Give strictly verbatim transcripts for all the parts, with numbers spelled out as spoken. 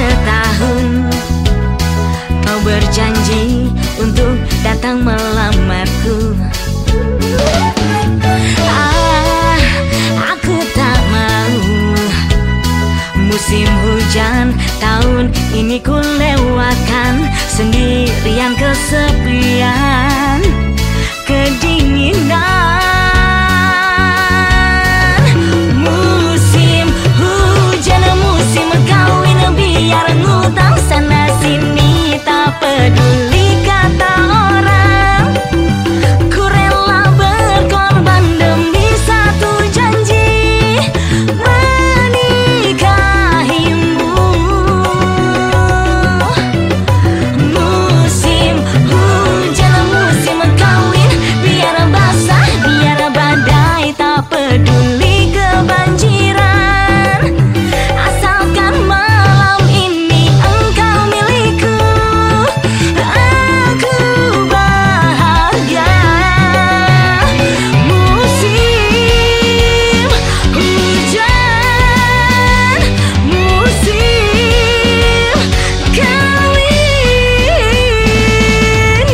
setahun kau berjanji untuk datang melamarku. Ah, aku tak mau musim hujan tahun ini ku lewatkan sendirian, kesepian, kedinginan. Musim hujan, musim kawin, biar ngutang sana sini, tak peduli kata orang. Ku rela berkorban demi satu janji, menikahimu. Musim hujan, musim kawin, biar basah, biar badai, tak peduli kebanjiran, asalkan malam ini engkau milikku, aku bahagia. Musim hujan, musim kawin,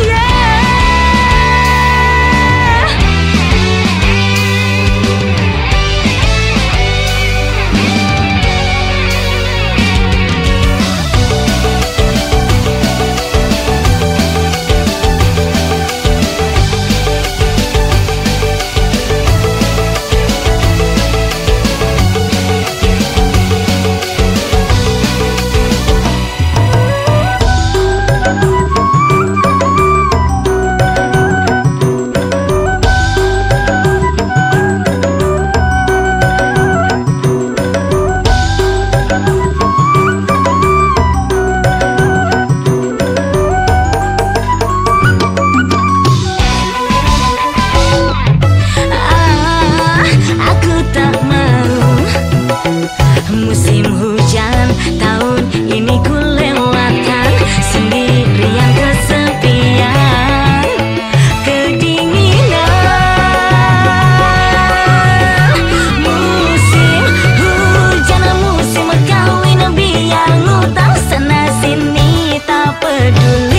musim hujan tahun ini ku lewatkan sendirian, kesepian, kedinginan. Musim hujan, musim kawin, biar ngutang sana sini, tak peduli